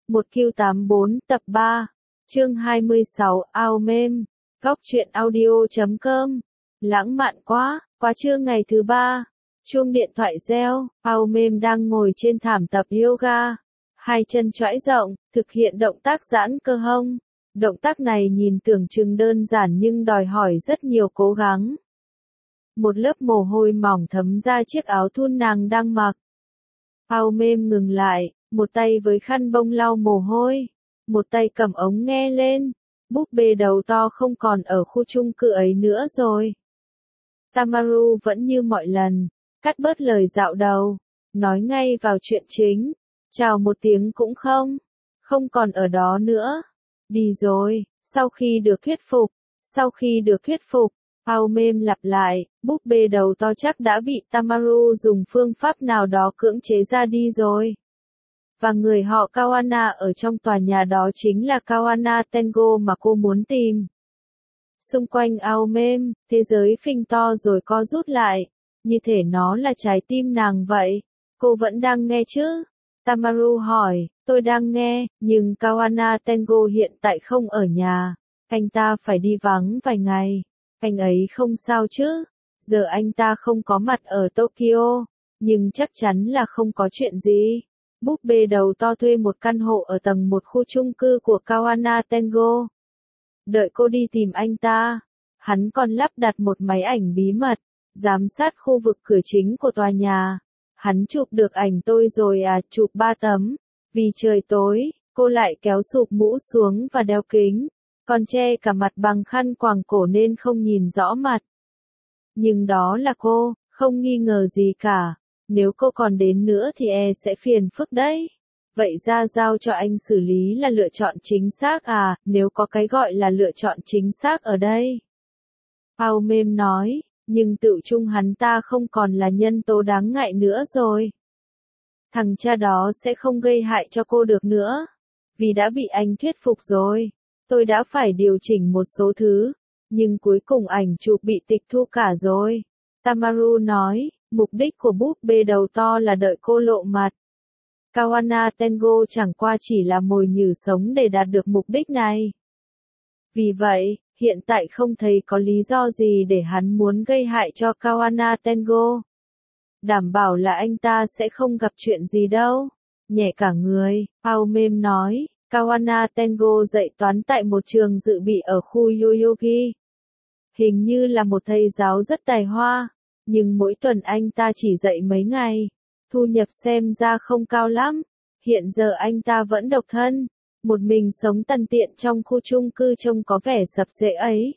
1Q84 tập 3, chương 26, ao mêm, góc truyện audio.com. Lãng mạn quá, quá trưa ngày thứ ba. Chuông điện thoại reo, ao mêm đang ngồi trên thảm tập yoga. Hai chân chõi rộng, thực hiện động tác giãn cơ hông. Động tác này nhìn tưởng chừng đơn giản nhưng đòi hỏi rất nhiều cố gắng. Một lớp mồ hôi mỏng thấm ra chiếc áo thun nàng đang mặc. Ao mêm ngừng lại, một tay với khăn bông lau mồ hôi, một tay cầm ống nghe lên. Búp bê đầu to không còn ở khu chung cư ấy nữa rồi. Tamaru vẫn như mọi lần, cắt bớt lời dạo đầu, nói ngay vào chuyện chính. Chào một tiếng cũng không còn ở đó nữa. Đi rồi, sau khi được thuyết phục, ao mêm lặp lại, búp bê đầu to chắc đã bị Tamaru dùng phương pháp nào đó cưỡng chế ra đi rồi. Và người họ Kawana ở trong tòa nhà đó chính là Kawana Tengo mà cô muốn tìm. Xung quanh ao mêm, thế giới phình to rồi co rút lại, như thể nó là trái tim nàng vậy. Cô vẫn đang nghe chứ? Tamaru hỏi, tôi đang nghe, nhưng Kawana Tengo hiện tại không ở nhà. Anh ta phải đi vắng vài ngày. Anh ấy không sao chứ? Giờ anh ta không có mặt ở Tokyo, nhưng chắc chắn là không có chuyện gì. Búp bê đầu to thuê một căn hộ ở tầng 1 khu chung cư của Kawana Tengo. Đợi cô đi tìm anh ta, hắn còn lắp đặt một máy ảnh bí mật, giám sát khu vực cửa chính của tòa nhà. Hắn chụp được ảnh tôi rồi à, chụp 3 tấm. Vì trời tối, cô lại kéo sụp mũ xuống và đeo kính, còn che cả mặt bằng khăn quàng cổ nên không nhìn rõ mặt. Nhưng đó là cô, không nghi ngờ gì cả. Nếu cô còn đến nữa thì sẽ phiền phức đấy. Vậy ra giao cho anh xử lý là lựa chọn chính xác à, nếu có cái gọi là lựa chọn chính xác ở đây. Ao mêm nói, nhưng tự chung hắn ta không còn là nhân tố đáng ngại nữa rồi. Thằng cha đó sẽ không gây hại cho cô được nữa. Vì đã bị anh thuyết phục rồi. Tôi đã phải điều chỉnh một số thứ. Nhưng cuối cùng ảnh chụp bị tịch thu cả rồi. Tamaru nói, mục đích của búp bê đầu to là đợi cô lộ mặt. Kawana Tengo chẳng qua chỉ là mồi nhử sống để đạt được mục đích này. Vì vậy, hiện tại không thấy có lý do gì để hắn muốn gây hại cho Kawana Tengo. Đảm bảo là anh ta sẽ không gặp chuyện gì đâu. Nhẹ cả người, ao mêm nói, Kawana Tengo dạy toán tại một trường dự bị ở khu Yoyogi. Hình như là một thầy giáo rất tài hoa, nhưng mỗi tuần anh ta chỉ dạy mấy ngày. Thu nhập xem ra không cao lắm. Hiện giờ anh ta vẫn độc thân, một mình sống tằn tiện trong khu chung cư trông có vẻ sập xệ ấy.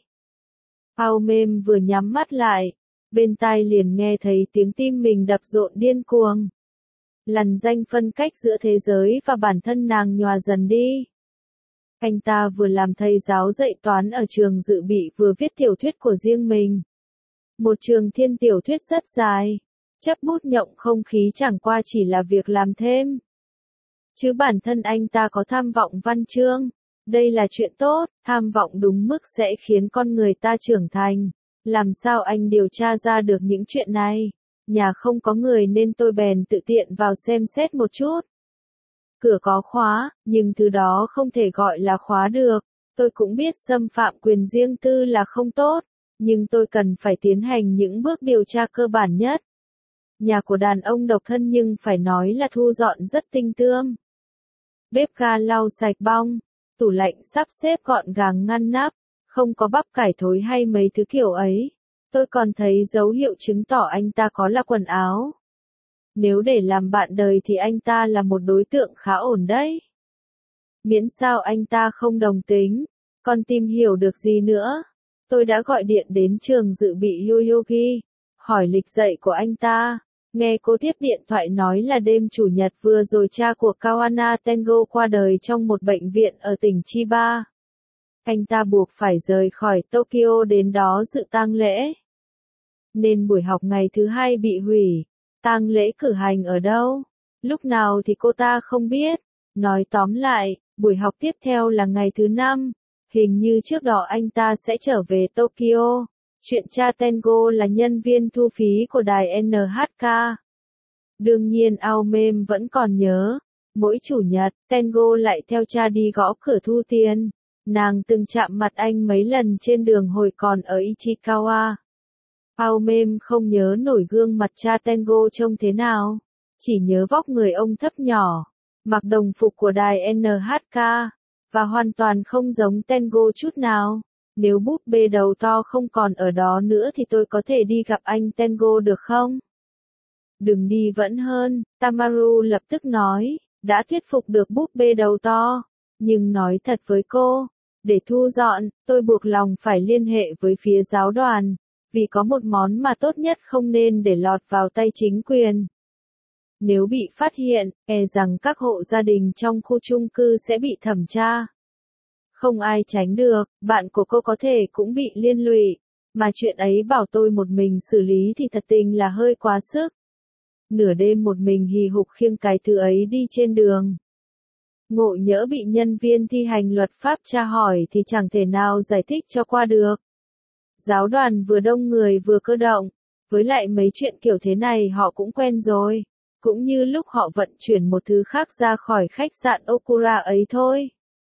Ao mêm vừa nhắm mắt lại, bên tai liền nghe thấy tiếng tim mình đập rộn điên cuồng. Lằn ranh phân cách giữa thế giới và bản thân nàng nhòa dần đi. Anh ta vừa làm thầy giáo dạy toán ở trường dự bị vừa viết tiểu thuyết của riêng mình. Một trường thiên tiểu thuyết rất dài. Chấp bút nhộng không khí chẳng qua chỉ là việc làm thêm. Chứ bản thân anh ta có tham vọng văn chương. Đây là chuyện tốt, tham vọng đúng mức sẽ khiến con người ta trưởng thành. Làm sao anh điều tra ra được những chuyện này? Nhà không có người nên tôi bèn tự tiện vào xem xét một chút. Cửa có khóa, nhưng thứ đó không thể gọi là khóa được. Tôi cũng biết xâm phạm quyền riêng tư là không tốt, nhưng tôi cần phải tiến hành những bước điều tra cơ bản nhất. Nhà của đàn ông độc thân nhưng phải nói là thu dọn rất tinh tươm. Bếp ga lau sạch bong, tủ lạnh sắp xếp gọn gàng ngăn nắp, không có bắp cải thối hay mấy thứ kiểu ấy. Tôi còn thấy dấu hiệu chứng tỏ anh ta có là quần áo. Nếu để làm bạn đời thì anh ta là một đối tượng khá ổn đấy. Miễn sao anh ta không đồng tính, còn tìm hiểu được gì nữa. Tôi đã gọi điện đến trường dự bị Yoyogi, hỏi lịch dạy của anh ta. Nghe cô tiếp điện thoại nói là đêm chủ nhật vừa rồi cha của Kawana Tengo qua đời trong một bệnh viện ở tỉnh Chiba. Anh ta buộc phải rời khỏi Tokyo đến đó dự tang lễ. Nên buổi học ngày thứ hai bị hủy. Tang lễ cử hành ở đâu? Lúc nào thì cô ta không biết. Nói tóm lại, buổi học tiếp theo là ngày thứ 5. Hình như trước đó anh ta sẽ trở về Tokyo. Chuyện cha Tengo là nhân viên thu phí của đài NHK. Đương nhiên ao mêm vẫn còn nhớ. Mỗi chủ nhật, Tengo lại theo cha đi gõ cửa thu tiền. Nàng từng chạm mặt anh mấy lần trên đường hồi còn ở Ichikawa. Aomem không nhớ nổi gương mặt cha Tengo trông thế nào, chỉ nhớ vóc người ông thấp nhỏ, mặc đồng phục của đài NHK, và hoàn toàn không giống Tengo chút nào. Nếu búp bê đầu to không còn ở đó nữa thì tôi có thể đi gặp anh Tengo được không? Đừng đi vẫn hơn, Tamaru lập tức nói, đã thuyết phục được búp bê đầu to. Nhưng nói thật với cô, để thu dọn, tôi buộc lòng phải liên hệ với phía giáo đoàn, vì có một món mà tốt nhất không nên để lọt vào tay chính quyền. Nếu bị phát hiện, e rằng các hộ gia đình trong khu chung cư sẽ bị thẩm tra. Không ai tránh được, bạn của cô có thể cũng bị liên lụy, mà chuyện ấy bảo tôi một mình xử lý thì thật tình là hơi quá sức. Nửa đêm một mình hì hục khiêng cái thứ ấy đi trên đường. Ngộ nhỡ bị nhân viên thi hành luật pháp tra hỏi thì chẳng thể nào giải thích cho qua được. Giáo đoàn vừa đông người vừa cơ động, với lại mấy chuyện kiểu thế này họ cũng quen rồi, cũng như lúc họ vận chuyển một thứ khác ra khỏi khách sạn Okura ấy thôi.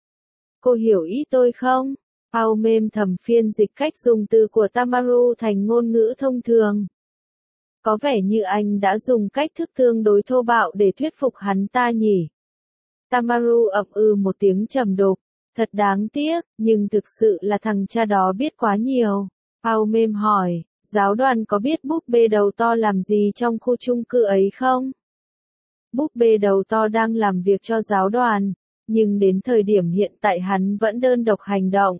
Cô hiểu ý tôi không? Aomem thầm phiên dịch cách dùng từ của Tamaru thành ngôn ngữ thông thường. Có vẻ như anh đã dùng cách thức tương đối thô bạo để thuyết phục hắn ta nhỉ. Tamaru ậm ừ một tiếng trầm đục, thật đáng tiếc, nhưng thực sự là thằng cha đó biết quá nhiều. Aomem hỏi, giáo đoàn có biết búp bê đầu to làm gì trong khu chung cư ấy không? Búp bê đầu to đang làm việc cho giáo đoàn, nhưng đến thời điểm hiện tại hắn vẫn đơn độc hành động.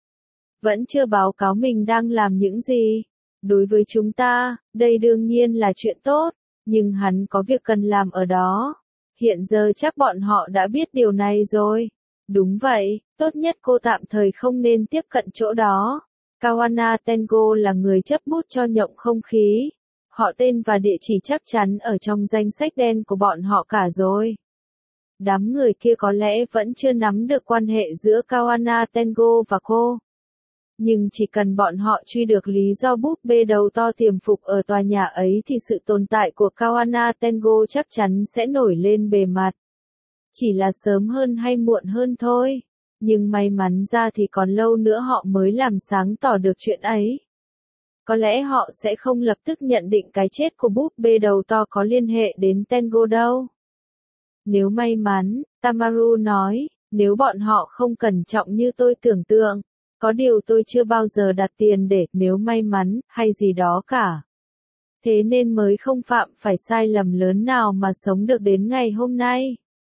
Vẫn chưa báo cáo mình đang làm những gì. Đối với chúng ta, đây đương nhiên là chuyện tốt, nhưng hắn có việc cần làm ở đó. Hiện giờ chắc bọn họ đã biết điều này rồi. Đúng vậy, tốt nhất cô tạm thời không nên tiếp cận chỗ đó. Kawana Tengo là người chấp bút cho nhộng không khí. Họ tên và địa chỉ chắc chắn ở trong danh sách đen của bọn họ cả rồi. Đám người kia có lẽ vẫn chưa nắm được quan hệ giữa Kawana Tengo và cô. Nhưng chỉ cần bọn họ truy được lý do búp bê đầu to tiềm phục ở tòa nhà ấy thì sự tồn tại của Kawana Tengo chắc chắn sẽ nổi lên bề mặt. Chỉ là sớm hơn hay muộn hơn thôi. Nhưng may mắn ra thì còn lâu nữa họ mới làm sáng tỏ được chuyện ấy. Có lẽ họ sẽ không lập tức nhận định cái chết của búp bê đầu to có liên hệ đến Tengo đâu. Nếu may mắn, Tamaru nói, nếu bọn họ không cẩn trọng như tôi tưởng tượng, có điều tôi chưa bao giờ đặt tiền để nếu may mắn, hay gì đó cả. Thế nên mới không phạm phải sai lầm lớn nào mà sống được đến ngày hôm nay.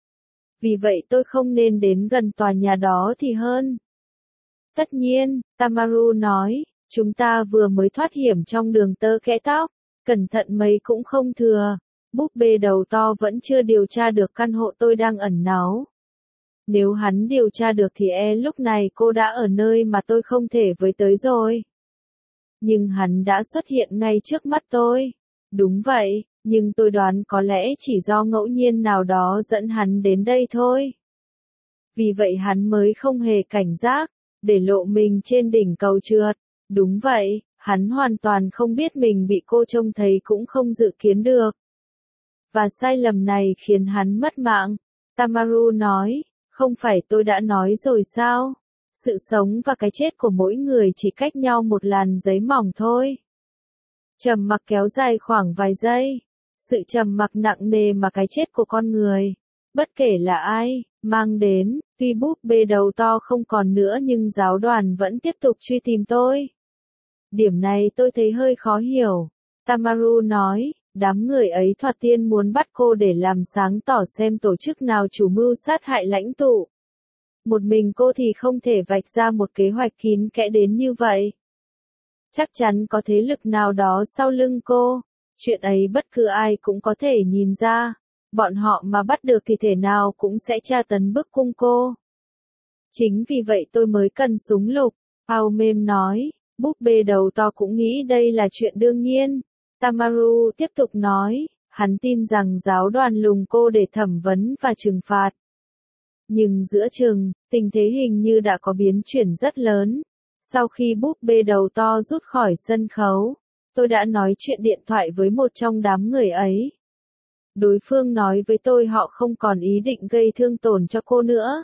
Vì vậy tôi không nên đến gần tòa nhà đó thì hơn. Tất nhiên, Tamaru nói, chúng ta vừa mới thoát hiểm trong đường tơ kẽ tóc, cẩn thận mấy cũng không thừa. Búp bê đầu to vẫn chưa điều tra được căn hộ tôi đang ẩn náu. Nếu hắn điều tra được thì lúc này cô đã ở nơi mà tôi không thể với tới rồi. Nhưng hắn đã xuất hiện ngay trước mắt tôi. Đúng vậy, nhưng tôi đoán có lẽ chỉ do ngẫu nhiên nào đó dẫn hắn đến đây thôi. Vì vậy hắn mới không hề cảnh giác, để lộ mình trên đỉnh cầu trượt. Đúng vậy, hắn hoàn toàn không biết mình bị cô trông thấy cũng không dự kiến được. Và sai lầm này khiến hắn mất mạng. Tamaru nói, không phải tôi đã nói rồi sao? Sự sống và cái chết của mỗi người chỉ cách nhau một làn giấy mỏng thôi. Trầm mặc kéo dài khoảng vài giây. Sự trầm mặc nặng nề mà cái chết của con người, bất kể là ai, mang đến, tuy búp bê đầu to không còn nữa nhưng giáo đoàn vẫn tiếp tục truy tìm tôi. Điểm này tôi thấy hơi khó hiểu. Tamaru nói, đám người ấy thoạt tiên muốn bắt cô để làm sáng tỏ xem tổ chức nào chủ mưu sát hại lãnh tụ. Một mình cô thì không thể vạch ra một kế hoạch kín kẽ đến như vậy. Chắc chắn có thế lực nào đó sau lưng cô. Chuyện ấy bất cứ ai cũng có thể nhìn ra. Bọn họ mà bắt được thì thể nào cũng sẽ tra tấn bức cung cô. Chính vì vậy tôi mới cần súng lục. Aomem nói, búp bê đầu to cũng nghĩ đây là chuyện đương nhiên. Tamaru tiếp tục nói, hắn tin rằng giáo đoàn lùng cô để thẩm vấn và trừng phạt. Nhưng giữa chừng, tình thế hình như đã có biến chuyển rất lớn. Sau khi búp bê đầu to rút khỏi sân khấu, tôi đã nói chuyện điện thoại với một trong đám người ấy. Đối phương nói với tôi họ không còn ý định gây thương tổn cho cô nữa.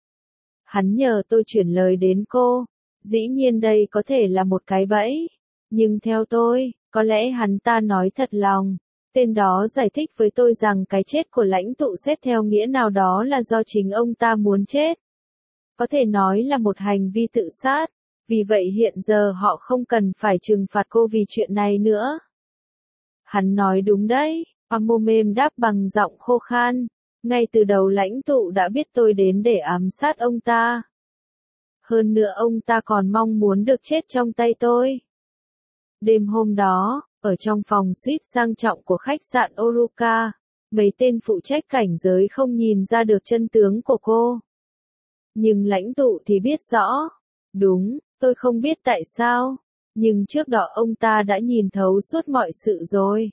Hắn nhờ tôi chuyển lời đến cô. Dĩ nhiên đây có thể là một cái bẫy. Nhưng theo tôi, có lẽ hắn ta nói thật lòng. Tên đó giải thích với tôi rằng cái chết của lãnh tụ xét theo nghĩa nào đó là do chính ông ta muốn chết. Có thể nói là một hành vi tự sát. Vì vậy hiện giờ họ không cần phải trừng phạt cô vì chuyện này nữa. Hắn nói đúng đấy, Amomem đáp bằng giọng khô khan. Ngay từ đầu lãnh tụ đã biết tôi đến để ám sát ông ta. Hơn nữa ông ta còn mong muốn được chết trong tay tôi. Đêm hôm đó, ở trong phòng suite sang trọng của khách sạn Oruka, mấy tên phụ trách cảnh giới không nhìn ra được chân tướng của cô. Nhưng lãnh tụ thì biết rõ. Đúng, tôi không biết tại sao, nhưng trước đó ông ta đã nhìn thấu suốt mọi sự rồi.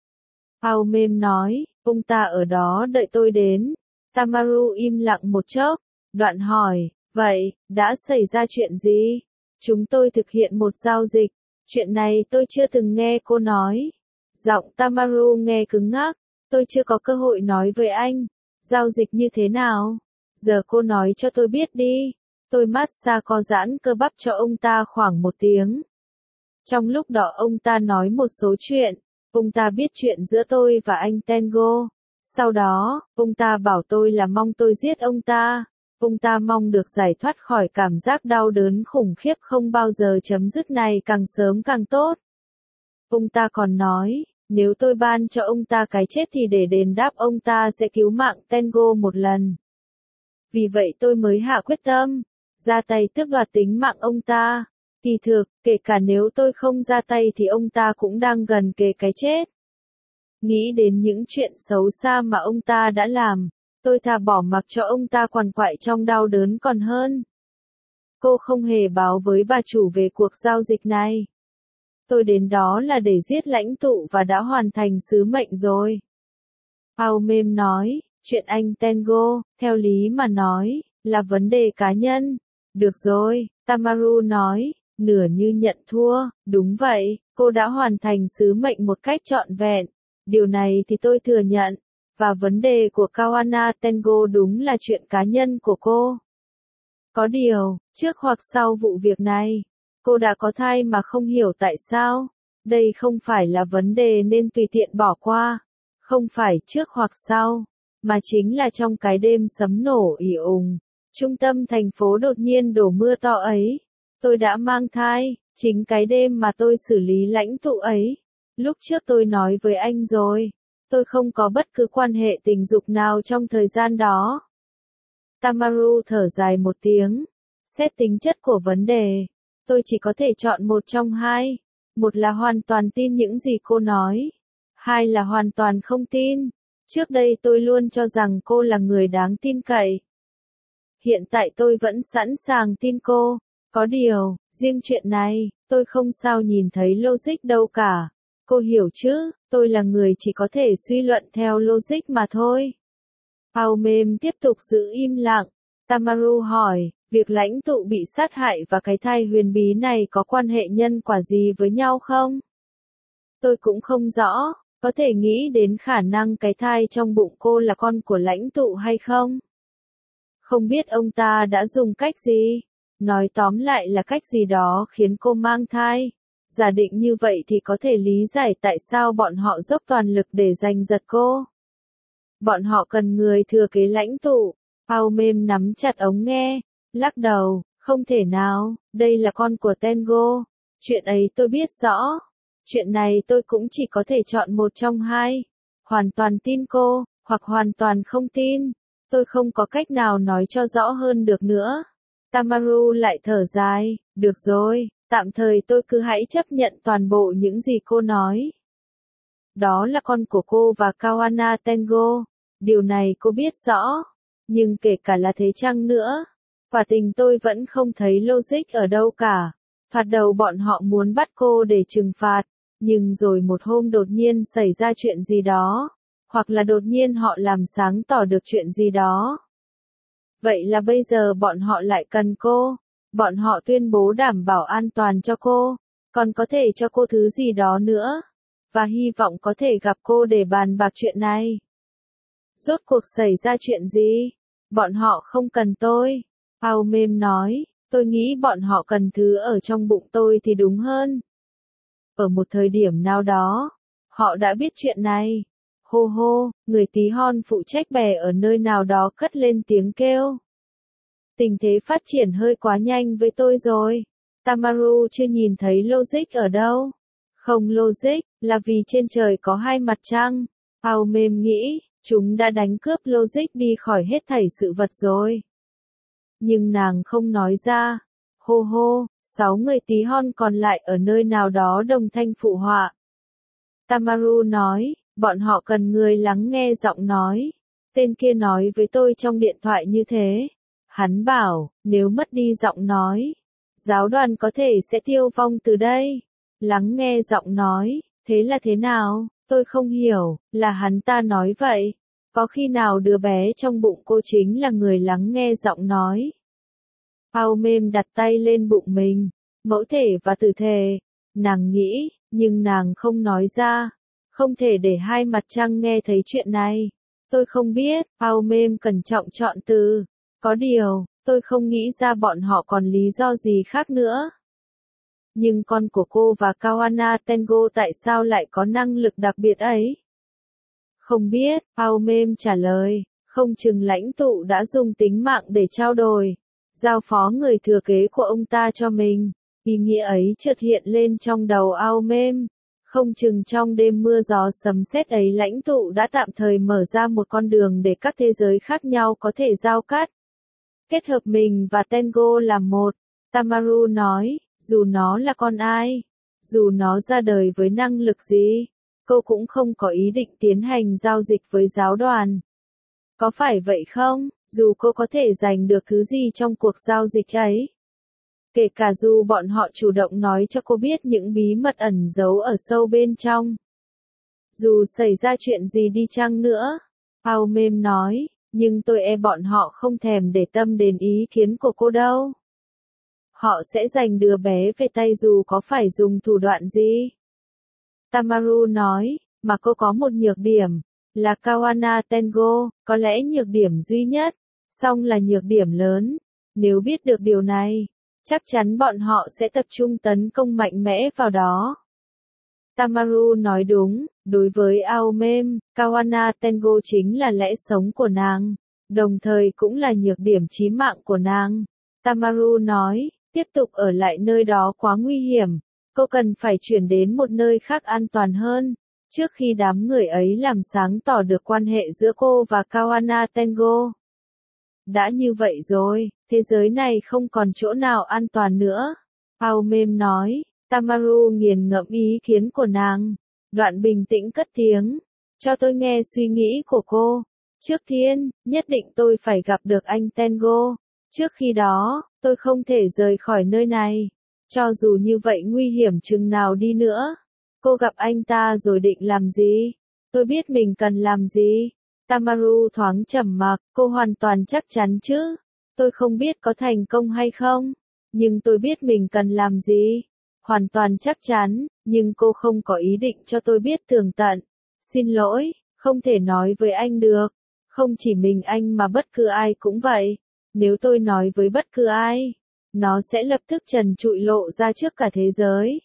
Aomem nói, ông ta ở đó đợi tôi đến. Tamaru im lặng một chốc, đoạn hỏi, vậy, đã xảy ra chuyện gì? Chúng tôi thực hiện một giao dịch, chuyện này tôi chưa từng nghe cô nói. Giọng Tamaru nghe cứng ngắc, tôi chưa có cơ hội nói với anh. Giao dịch như thế nào? Giờ cô nói cho tôi biết đi. Tôi massage co giãn cơ bắp cho ông ta khoảng 1 tiếng. Trong lúc đó ông ta nói một số chuyện. Ông ta biết chuyện giữa tôi và anh Tengo. Sau đó, ông ta bảo tôi là mong tôi giết ông ta. Ông ta mong được giải thoát khỏi cảm giác đau đớn khủng khiếp không bao giờ chấm dứt này càng sớm càng tốt. Ông ta còn nói, nếu tôi ban cho ông ta cái chết thì để đền đáp ông ta sẽ cứu mạng Tengo một lần. Vì vậy tôi mới hạ quyết tâm, ra tay tước đoạt tính mạng ông ta. Kỳ thực, kể cả nếu tôi không ra tay thì ông ta cũng đang gần kề cái chết. Nghĩ đến những chuyện xấu xa mà ông ta đã làm, tôi thà bỏ mặc cho ông ta quằn quại trong đau đớn còn hơn. Cô không hề báo với bà chủ về cuộc giao dịch này. Tôi đến đó là để giết lãnh tụ và đã hoàn thành sứ mệnh rồi. Aomem nói, chuyện anh Tengo, theo lý mà nói, là vấn đề cá nhân. Được rồi, Tamaru nói, nửa như nhận thua, đúng vậy, cô đã hoàn thành sứ mệnh một cách trọn vẹn. Điều này thì tôi thừa nhận. Và vấn đề của Kawana Tengo đúng là chuyện cá nhân của cô. Có điều, trước hoặc sau vụ việc này, cô đã có thai mà không hiểu tại sao. Đây không phải là vấn đề nên tùy tiện bỏ qua. Không phải trước hoặc sau, mà chính là trong cái đêm sấm nổ ì ùng. Trung tâm thành phố đột nhiên đổ mưa to ấy. Tôi đã mang thai, chính cái đêm mà tôi xử lý lãnh tụ ấy. Lúc trước tôi nói với anh rồi, tôi không có bất cứ quan hệ tình dục nào trong thời gian đó. Tamaru thở dài một tiếng. Xét tính chất của vấn đề, tôi chỉ có thể chọn một trong hai. Một là hoàn toàn tin những gì cô nói. Hai là hoàn toàn không tin. Trước đây tôi luôn cho rằng cô là người đáng tin cậy. Hiện tại tôi vẫn sẵn sàng tin cô. Có điều, riêng chuyện này, tôi không sao nhìn thấy logic đâu cả. Cô hiểu chứ, tôi là người chỉ có thể suy luận theo logic mà thôi. Aomem tiếp tục giữ im lặng. Tamaru hỏi, việc lãnh tụ bị sát hại và cái thai huyền bí này có quan hệ nhân quả gì với nhau không? Tôi cũng không rõ, có thể nghĩ đến khả năng cái thai trong bụng cô là con của lãnh tụ hay không? Không biết ông ta đã dùng cách gì? Nói tóm lại là cách gì đó khiến cô mang thai. Giả định như vậy thì có thể lý giải tại sao bọn họ dốc toàn lực để giành giật cô. Bọn họ cần người thừa kế lãnh tụ. Aomem nắm chặt ống nghe, lắc đầu, không thể nào, đây là con của Tengo. Chuyện ấy tôi biết rõ. Chuyện này tôi cũng chỉ có thể chọn một trong hai. Hoàn toàn tin cô, hoặc hoàn toàn không tin. Tôi không có cách nào nói cho rõ hơn được nữa. Tamaru lại thở dài, được rồi, tạm thời tôi cứ hãy chấp nhận toàn bộ những gì cô nói. Đó là con của cô và Kawana Tengo. Điều này cô biết rõ. Nhưng kể cả là thế chăng nữa, quả tình tôi vẫn không thấy logic ở đâu cả. Thoạt đầu bọn họ muốn bắt cô để trừng phạt, nhưng rồi một hôm đột nhiên xảy ra chuyện gì đó, hoặc là đột nhiên họ làm sáng tỏ được chuyện gì đó. Vậy là bây giờ bọn họ lại cần cô. Bọn họ tuyên bố đảm bảo an toàn cho cô, còn có thể cho cô thứ gì đó nữa. Và hy vọng có thể gặp cô để bàn bạc chuyện này. Rốt cuộc xảy ra chuyện gì? Bọn họ không cần tôi. Ao mêm nói, tôi nghĩ bọn họ cần thứ ở trong bụng tôi thì đúng hơn. Ở một thời điểm nào đó, họ đã biết chuyện này. Hô hô, người tí hon phụ trách bè ở nơi nào đó cất lên tiếng kêu. Tình thế phát triển hơi quá nhanh với tôi rồi. Tamaru chưa nhìn thấy logic ở đâu. Không logic, là vì trên trời có hai mặt trăng. Ao mêm nghĩ, chúng đã đánh cướp logic đi khỏi hết thảy sự vật rồi. Nhưng nàng không nói ra. Hô hô, 6 người tí hon còn lại ở nơi nào đó đồng thanh phụ họa. Tamaru nói, bọn họ cần người lắng nghe giọng nói. Tên kia nói với tôi trong điện thoại như thế. Hắn bảo, nếu mất đi giọng nói, giáo đoàn có thể sẽ tiêu vong từ đây. Lắng nghe giọng nói, thế là thế nào? Tôi không hiểu, là hắn ta nói vậy. Có khi nào đứa bé trong bụng cô chính là người lắng nghe giọng nói? Ao mêm đặt tay lên bụng mình, mẫu thể và tử thể. Nàng nghĩ, nhưng nàng không nói ra. Không thể để hai mặt trăng nghe thấy chuyện này. Tôi không biết, ao mêm cẩn trọng chọn từ. Có điều, tôi không nghĩ ra bọn họ còn lý do gì khác nữa. Nhưng con của cô và Kawana Tengo tại sao lại có năng lực đặc biệt ấy? Không biết, ao mêm trả lời, không chừng lãnh tụ đã dùng tính mạng để trao đổi, giao phó người thừa kế của ông ta cho mình. Ý nghĩa ấy chợt hiện lên trong đầu ao mêm. Không chừng trong đêm mưa gió sấm sét ấy lãnh tụ đã tạm thời mở ra một con đường để các thế giới khác nhau có thể giao cắt. Kết hợp mình và Tengo làm một. Tamaru nói, dù nó là con ai, dù nó ra đời với năng lực gì, cô cũng không có ý định tiến hành giao dịch với giáo đoàn. Có phải vậy không? Dù cô có thể giành được thứ gì trong cuộc giao dịch ấy. Kể cả dù bọn họ chủ động nói cho cô biết những bí mật ẩn giấu ở sâu bên trong. Dù xảy ra chuyện gì đi chăng nữa, ao mêm nói, nhưng tôi e bọn họ không thèm để tâm đến ý kiến của cô đâu. Họ sẽ giành đứa bé về tay dù có phải dùng thủ đoạn gì. Tamaru nói, mà cô có một nhược điểm, là Kawana Tengo, có lẽ nhược điểm duy nhất, song là nhược điểm lớn. Nếu biết được điều này, chắc chắn bọn họ sẽ tập trung tấn công mạnh mẽ vào đó. Tamaru nói đúng, đối với ao mêm, Kawana Tengo chính là lẽ sống của nàng, đồng thời cũng là nhược điểm chí mạng của nàng. Tamaru nói, tiếp tục ở lại nơi đó quá nguy hiểm, cô cần phải chuyển đến một nơi khác an toàn hơn, trước khi đám người ấy làm sáng tỏ được quan hệ giữa cô và Kawana Tengo. Đã như vậy rồi, thế giới này không còn chỗ nào an toàn nữa. Ao mêm nói, Tamaru nghiền ngẫm ý kiến của nàng. Đoạn bình tĩnh cất tiếng, cho tôi nghe suy nghĩ của cô. Trước tiên, nhất định tôi phải gặp được anh Tengo. Trước khi đó, tôi không thể rời khỏi nơi này. Cho dù như vậy nguy hiểm chừng nào đi nữa. Cô gặp anh ta rồi định làm gì? Tôi biết mình cần làm gì. Tamaru thoáng trầm mặc, cô hoàn toàn chắc chắn chứ? Tôi không biết có thành công hay không, nhưng tôi biết mình cần làm gì. Hoàn toàn chắc chắn, nhưng cô không có ý định cho tôi biết tường tận. Xin lỗi, không thể nói với anh được. Không chỉ mình anh mà bất cứ ai cũng vậy. Nếu tôi nói với bất cứ ai, nó sẽ lập tức trần trụi lộ ra trước cả thế giới.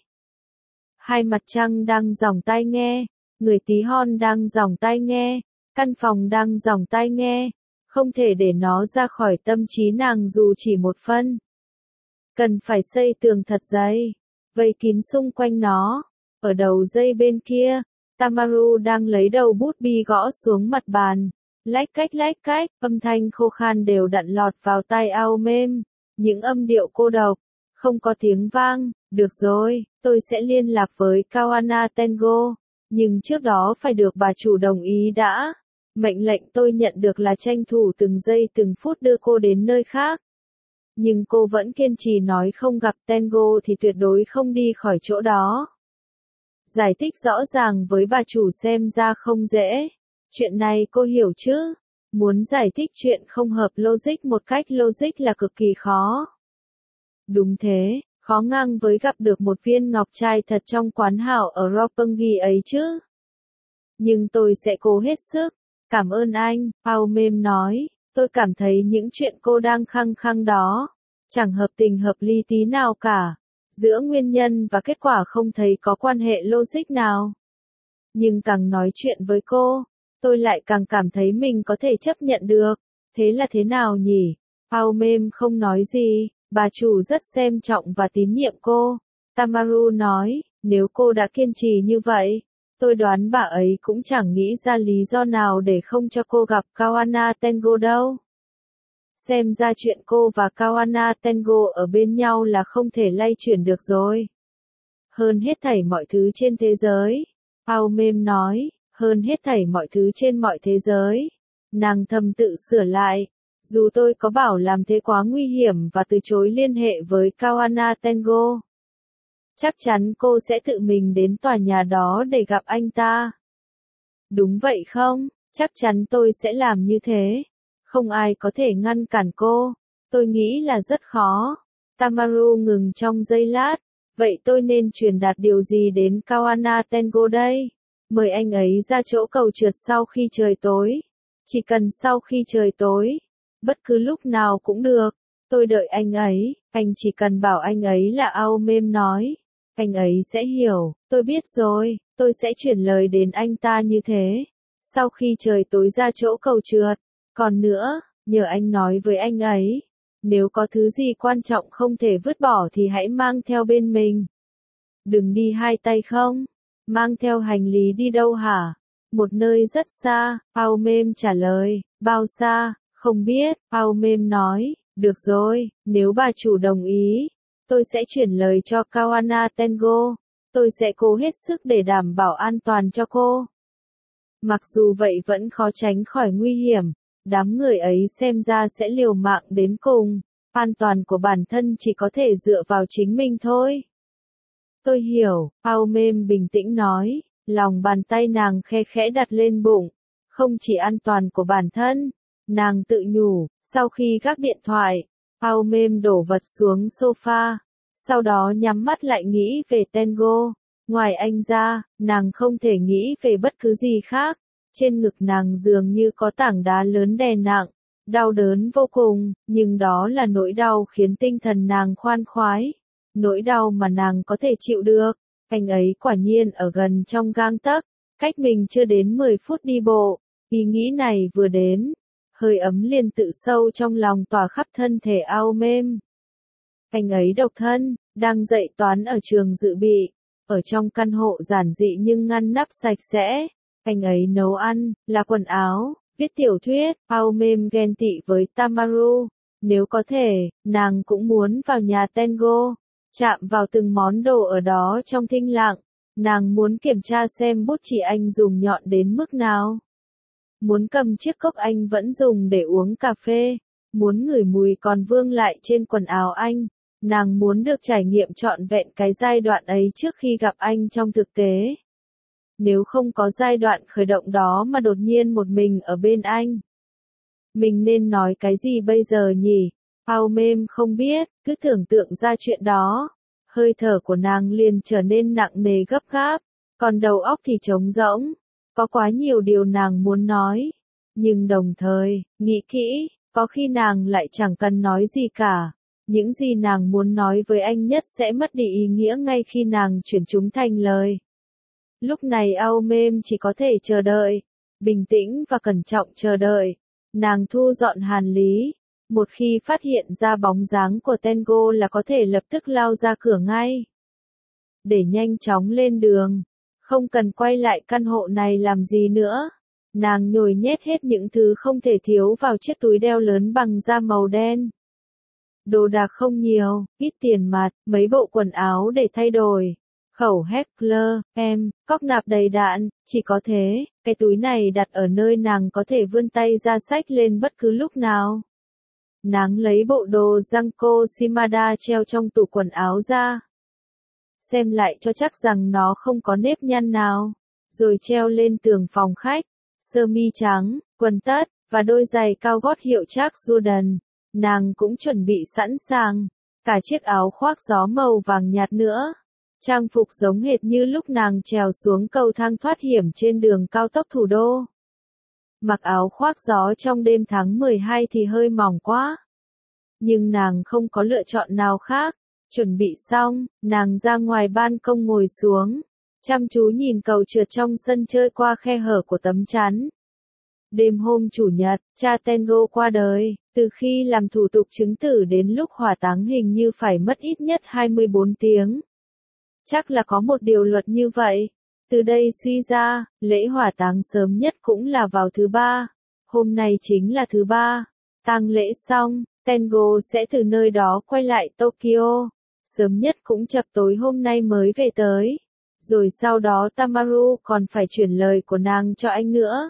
Hai mặt trăng đang giòng tai nghe, người tí hon đang giòng tai nghe, căn phòng đang giòng tai nghe, không thể để nó ra khỏi tâm trí nàng dù chỉ một phân. Cần phải xây tường thật dày, vây kín xung quanh nó. Ở đầu dây bên kia, Tamaru đang lấy đầu bút bi gõ xuống mặt bàn. Lách cách, âm thanh khô khan đều đặn lọt vào tai ao mêm. Những âm điệu cô độc, không có tiếng vang. Được rồi, tôi sẽ liên lạc với Kawana Tengo. Nhưng trước đó phải được bà chủ đồng ý đã. Mệnh lệnh tôi nhận được là tranh thủ từng giây từng phút đưa cô đến nơi khác. Nhưng cô vẫn kiên trì nói không gặp Tengo thì tuyệt đối không đi khỏi chỗ đó. Giải thích rõ ràng với bà chủ xem ra không dễ. Chuyện này cô hiểu chứ? Muốn giải thích chuyện không hợp logic một cách logic là cực kỳ khó. Đúng thế, khó ngang với gặp được một viên ngọc trai thật trong quán hảo ở Roppongi ấy chứ. Nhưng tôi sẽ cố hết sức. Cảm ơn anh, Ao Mêm nói, tôi cảm thấy những chuyện cô đang khăng khăng đó, chẳng hợp tình hợp lý tí nào cả. Giữa nguyên nhân và kết quả không thấy có quan hệ logic nào. Nhưng càng nói chuyện với cô, tôi lại càng cảm thấy mình có thể chấp nhận được. Thế là thế nào nhỉ? Ao Mêm không nói gì, bà chủ rất xem trọng và tín nhiệm cô. Tamaru nói, nếu cô đã kiên trì như vậy, tôi đoán bà ấy cũng chẳng nghĩ ra lý do nào để không cho cô gặp Kawana Tengo đâu. Xem ra chuyện cô và Kawana Tengo ở bên nhau là không thể lay chuyển được rồi. Hơn hết thảy mọi thứ trên thế giới, Ao Mêm nói, hơn hết thảy mọi thứ trên mọi thế giới. Nàng thầm tự sửa lại, dù tôi có bảo làm thế quá nguy hiểm và từ chối liên hệ với Kawana Tengo. Chắc chắn cô sẽ tự mình đến tòa nhà đó để gặp anh ta. Đúng vậy không? Chắc chắn tôi sẽ làm như thế. Không ai có thể ngăn cản cô. Tôi nghĩ là rất khó. Tamaru ngừng trong giây lát. Vậy tôi nên truyền đạt điều gì đến Kawana Tengo đây? Mời anh ấy ra chỗ cầu trượt sau khi trời tối. Chỉ cần sau khi trời tối. Bất cứ lúc nào cũng được. Tôi đợi anh ấy. Anh chỉ cần bảo anh ấy là Ao Mêm nói. Anh ấy sẽ hiểu. Tôi biết rồi. Tôi sẽ chuyển lời đến anh ta như thế. Sau khi trời tối ra chỗ cầu trượt. Còn nữa, nhờ anh nói với anh ấy. Nếu có thứ gì quan trọng không thể vứt bỏ thì hãy mang theo bên mình. Đừng đi hai tay không. Mang theo hành lý đi đâu hả? Một nơi rất xa, Ao Mêm trả lời. Bao xa? Không biết, Ao Mêm nói. Được rồi, nếu bà chủ đồng ý, tôi sẽ chuyển lời cho Kawana Tengo. Tôi sẽ cố hết sức để đảm bảo an toàn cho cô. Mặc dù vậy vẫn khó tránh khỏi nguy hiểm. Đám người ấy xem ra sẽ liều mạng đến cùng. An toàn của bản thân chỉ có thể dựa vào chính mình thôi. Tôi hiểu, Ao Mêm bình tĩnh nói. Lòng bàn tay nàng khe khẽ đặt lên bụng. Không chỉ an toàn của bản thân. Nàng tự nhủ, sau khi gác điện thoại, Ao Mêm đổ vật xuống sofa. Sau đó nhắm mắt lại nghĩ về Tengo. Ngoài anh ra, nàng không thể nghĩ về bất cứ gì khác. Trên ngực nàng dường như có tảng đá lớn đè nặng. Đau đớn vô cùng, nhưng đó là nỗi đau khiến tinh thần nàng khoan khoái. Nỗi đau mà nàng có thể chịu được. Anh ấy quả nhiên ở gần trong gang tấc. Cách mình chưa đến 10 phút đi bộ. Ý nghĩ này vừa đến. Hơi ấm liền tự sâu trong lòng tỏa khắp thân thể Ao Mêm. Anh ấy độc thân, đang dạy toán ở trường dự bị. Ở trong căn hộ giản dị nhưng ngăn nắp sạch sẽ. Anh ấy nấu ăn, là quần áo, viết tiểu thuyết. Ao Mêm ghen tị với Tamaru. Nếu có thể, nàng cũng muốn vào nhà Tengo. Chạm vào từng món đồ ở đó trong thinh lặng. Nàng muốn kiểm tra xem bút chì anh dùng nhọn đến mức nào. Muốn cầm chiếc cốc anh vẫn dùng để uống cà phê. Muốn ngửi mùi còn vương lại trên quần áo anh. Nàng muốn được trải nghiệm trọn vẹn cái giai đoạn ấy trước khi gặp anh trong thực tế. Nếu không có giai đoạn khởi động đó mà đột nhiên một mình ở bên anh. Mình nên nói cái gì bây giờ nhỉ? Ao Mêm không biết, cứ tưởng tượng ra chuyện đó. Hơi thở của nàng liền trở nên nặng nề gấp gáp. Còn đầu óc thì trống rỗng. Có quá nhiều điều nàng muốn nói. Nhưng đồng thời, nghĩ kỹ, có khi nàng lại chẳng cần nói gì cả. Những gì nàng muốn nói với anh nhất sẽ mất đi ý nghĩa ngay khi nàng chuyển chúng thành lời. Lúc này Ao Mêm chỉ có thể chờ đợi. Bình tĩnh và cẩn trọng chờ đợi. Nàng thu dọn hành lý. Một khi phát hiện ra bóng dáng của Tengo là có thể lập tức lao ra cửa ngay. Để nhanh chóng lên đường. Không cần quay lại căn hộ này làm gì nữa. Nàng nhồi nhét hết những thứ không thể thiếu vào chiếc túi đeo lớn bằng da màu đen. Đồ đạc không nhiều, ít tiền mặt, mấy bộ quần áo để thay đổi. Khẩu Heckler, cóc nạp đầy đạn, chỉ có thế, cái túi này đặt ở nơi nàng có thể vươn tay ra xách lên bất cứ lúc nào. Nàng lấy bộ đồ Janko Shimada treo trong tủ quần áo ra. Xem lại cho chắc rằng nó không có nếp nhăn nào. Rồi treo lên tường phòng khách. Sơ mi trắng, quần tất, và đôi giày cao gót hiệu Chuck Jordan. Nàng cũng chuẩn bị sẵn sàng. Cả chiếc áo khoác gió màu vàng nhạt nữa. Trang phục giống hệt như lúc nàng trèo xuống cầu thang thoát hiểm trên đường cao tốc thủ đô. Mặc áo khoác gió trong đêm tháng 12 thì hơi mỏng quá. Nhưng nàng không có lựa chọn nào khác. Chuẩn bị xong, nàng ra ngoài ban công ngồi xuống, chăm chú nhìn cầu trượt trong sân chơi qua khe hở của tấm chắn. Đêm hôm Chủ nhật, cha Tengo qua đời, từ khi làm thủ tục chứng tử đến lúc hỏa táng hình như phải mất ít nhất 24 tiếng. Chắc là có một điều luật như vậy. Từ đây suy ra, lễ hỏa táng sớm nhất cũng là vào thứ ba. Hôm nay chính là thứ ba. Tang lễ xong, Tengo sẽ từ nơi đó quay lại Tokyo. Sớm nhất cũng chập tối hôm nay mới về tới. Rồi sau đó Tamaru còn phải chuyển lời của nàng cho anh nữa.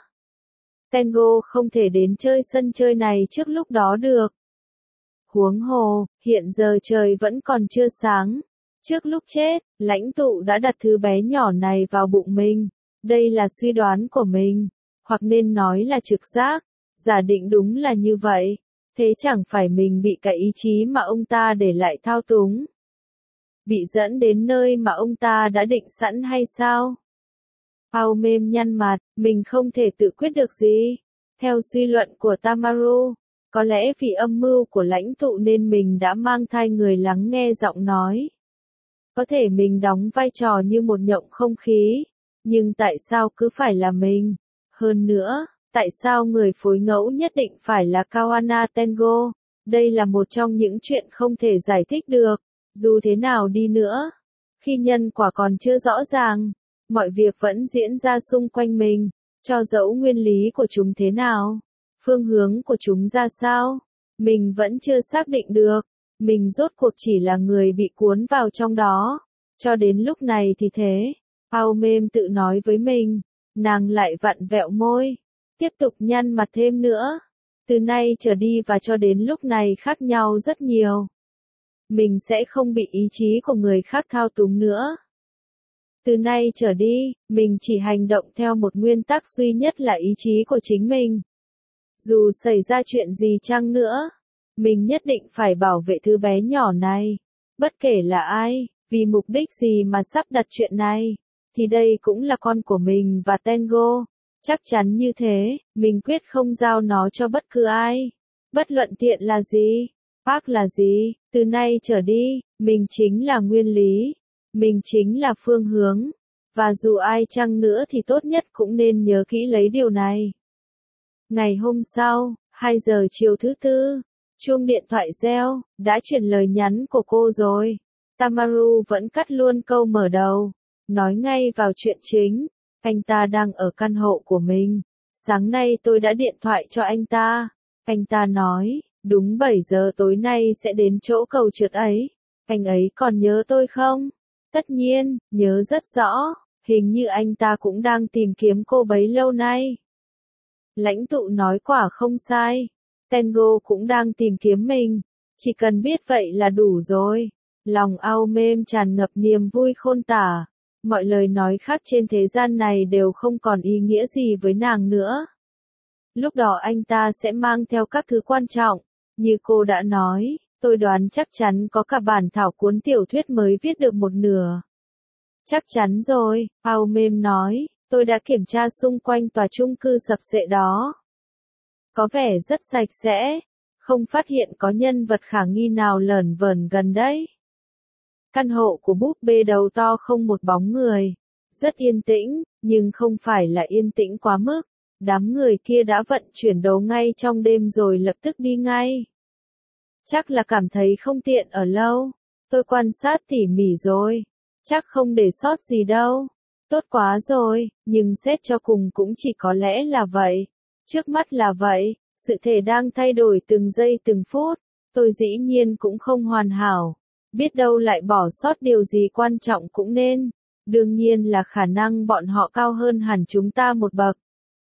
Tengo không thể đến chơi sân chơi này trước lúc đó được. Huống hồ, hiện giờ trời vẫn còn chưa sáng. Trước lúc chết, lãnh tụ đã đặt thứ bé nhỏ này vào bụng mình. Đây là suy đoán của mình. Hoặc nên nói là trực giác. Giả định đúng là như vậy. Thế chẳng phải mình bị cái ý chí mà ông ta để lại thao túng. Bị dẫn đến nơi mà ông ta đã định sẵn hay sao? Ao mêm nhăn mặt, mình không thể tự quyết được gì. Theo suy luận của Tamaru, có lẽ vì âm mưu của lãnh tụ nên mình đã mang thai người lắng nghe giọng nói. Có thể mình đóng vai trò như một nhộng không khí, nhưng tại sao cứ phải là mình? Hơn nữa, tại sao người phối ngẫu nhất định phải là Kawana Tengo? Đây là một trong những chuyện không thể giải thích được. Dù thế nào đi nữa, khi nhân quả còn chưa rõ ràng, mọi việc vẫn diễn ra xung quanh mình, cho dẫu nguyên lý của chúng thế nào, phương hướng của chúng ra sao, mình vẫn chưa xác định được, mình rốt cuộc chỉ là người bị cuốn vào trong đó, cho đến lúc này thì thế. Ao mêm tự nói với mình, nàng lại vặn vẹo môi, tiếp tục nhăn mặt thêm nữa, từ nay trở đi và cho đến lúc này khác nhau rất nhiều. Mình sẽ không bị ý chí của người khác thao túng nữa. Từ nay trở đi, mình chỉ hành động theo một nguyên tắc duy nhất là ý chí của chính mình. Dù xảy ra chuyện gì chăng nữa, mình nhất định phải bảo vệ thứ bé nhỏ này. Bất kể là ai, vì mục đích gì mà sắp đặt chuyện này, thì đây cũng là con của mình và Tengo. Chắc chắn như thế, mình quyết không giao nó cho bất cứ ai. Bất luận tiện là gì, Park là gì, từ nay trở đi, mình chính là nguyên lý, mình chính là phương hướng, và dù ai chăng nữa thì tốt nhất cũng nên nhớ kỹ lấy điều này. Ngày hôm sau, 2 giờ chiều thứ tư, chuông điện thoại reo, đã chuyển lời nhắn của cô rồi. Tamaru vẫn cắt luôn câu mở đầu, nói ngay vào chuyện chính, anh ta đang ở căn hộ của mình. Sáng nay tôi đã điện thoại cho anh ta nói. Đúng 7 giờ tối nay sẽ đến chỗ cầu trượt ấy. Anh ấy còn nhớ tôi không? Tất nhiên, nhớ rất rõ. Hình như anh ta cũng đang tìm kiếm cô bấy lâu nay. Lãnh tụ nói quả không sai. Tengo cũng đang tìm kiếm mình. Chỉ cần biết vậy là đủ rồi. Lòng ao mêm tràn ngập niềm vui khôn tả. Mọi lời nói khác trên thế gian này đều không còn ý nghĩa gì với nàng nữa. Lúc đó anh ta sẽ mang theo các thứ quan trọng. Như cô đã nói, tôi đoán chắc chắn có cả bản thảo cuốn tiểu thuyết mới viết được một nửa. Chắc chắn rồi, Ao mêm nói, tôi đã kiểm tra xung quanh tòa chung cư sập xệ đó. Có vẻ rất sạch sẽ, không phát hiện có nhân vật khả nghi nào lởn vởn gần đấy. Căn hộ của búp bê đầu to không một bóng người. Rất yên tĩnh, nhưng không phải là yên tĩnh quá mức. Đám người kia đã vận chuyển đồ ngay trong đêm rồi lập tức đi ngay. Chắc là cảm thấy không tiện ở lâu. Tôi quan sát tỉ mỉ rồi. Chắc không để sót gì đâu. Tốt quá rồi, nhưng xét cho cùng cũng chỉ có lẽ là vậy. Trước mắt là vậy, sự thể đang thay đổi từng giây từng phút. Tôi dĩ nhiên cũng không hoàn hảo. Biết đâu lại bỏ sót điều gì quan trọng cũng nên. Đương nhiên là khả năng bọn họ cao hơn hẳn chúng ta một bậc.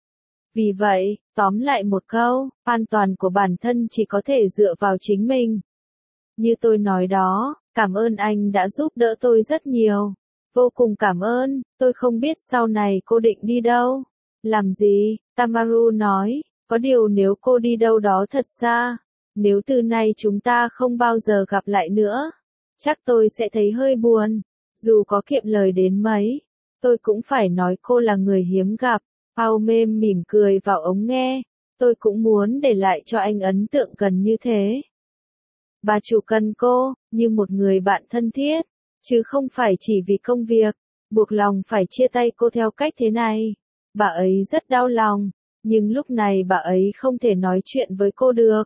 Vì vậy, tóm lại một câu, an toàn của bản thân chỉ có thể dựa vào chính mình. Như tôi nói đó, cảm ơn anh đã giúp đỡ tôi rất nhiều. Vô cùng cảm ơn, tôi không biết sau này cô định đi đâu. Làm gì, Tamaru nói, có điều nếu cô đi đâu đó thật xa, nếu từ nay chúng ta không bao giờ gặp lại nữa, chắc tôi sẽ thấy hơi buồn. Dù có kiệm lời đến mấy, tôi cũng phải nói cô là người hiếm gặp. Aomem mỉm cười vào ống nghe, tôi cũng muốn để lại cho anh ấn tượng gần như thế. Bà chủ cần cô, như một người bạn thân thiết, chứ không phải chỉ vì công việc, buộc lòng phải chia tay cô theo cách thế này. Bà ấy rất đau lòng, nhưng lúc này bà ấy không thể nói chuyện với cô được.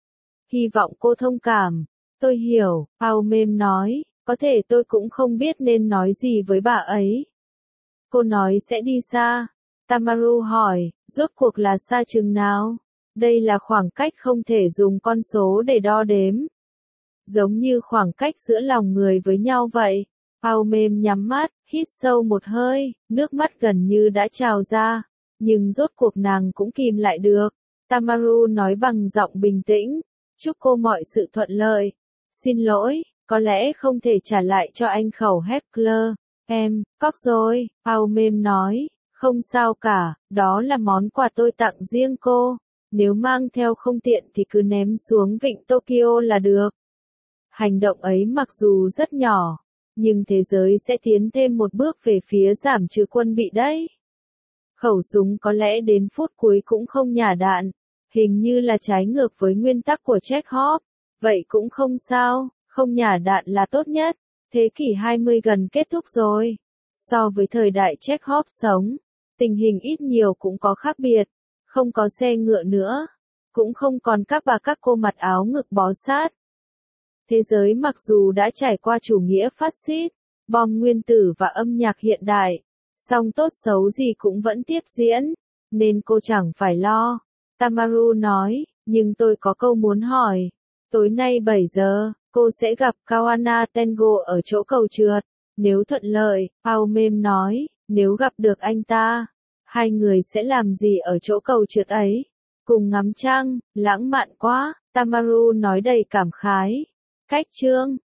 Hy vọng cô thông cảm. Tôi hiểu, Aomem nói, có thể tôi cũng không biết nên nói gì với bà ấy. Cô nói sẽ đi xa. Tamaru hỏi, rốt cuộc là xa chừng nào? Đây là khoảng cách không thể dùng con số để đo đếm. Giống như khoảng cách giữa lòng người với nhau vậy. Aomem nhắm mắt, hít sâu một hơi, nước mắt gần như đã trào ra. Nhưng rốt cuộc nàng cũng kìm lại được. Tamaru nói bằng giọng bình tĩnh, chúc cô mọi sự thuận lợi. Xin lỗi, có lẽ không thể trả lại cho anh khẩu Heckler. Em, cóc rồi, Aomem nói, không sao cả, đó là món quà tôi tặng riêng cô. Nếu mang theo không tiện thì cứ ném xuống vịnh Tokyo là được. Hành động ấy mặc dù rất nhỏ, nhưng thế giới sẽ tiến thêm một bước về phía giảm trừ quân bị đấy. Khẩu súng có lẽ đến phút cuối cũng không nhả đạn, hình như là trái ngược với nguyên tắc của Chekhov. Vậy cũng không sao, không nhả đạn là tốt nhất. Thế kỷ 20 gần kết thúc rồi. So với thời đại Chekhov sống, tình hình ít nhiều cũng có khác biệt. Không có xe ngựa nữa, cũng không còn các cô mặc áo ngực bó sát. Thế giới mặc dù đã trải qua chủ nghĩa phát xít, bom nguyên tử và âm nhạc hiện đại, song tốt xấu gì cũng vẫn tiếp diễn, nên cô chẳng phải lo. Tamaru nói, nhưng tôi có câu muốn hỏi. Tối nay 7 giờ, cô sẽ gặp Kawana Tengo ở chỗ cầu trượt. Nếu thuận lợi, Aomem nói, nếu gặp được anh ta, hai người sẽ làm gì ở chỗ cầu trượt ấy? Cùng ngắm trăng, lãng mạn quá, Tamaru nói đầy cảm khái. Cách chương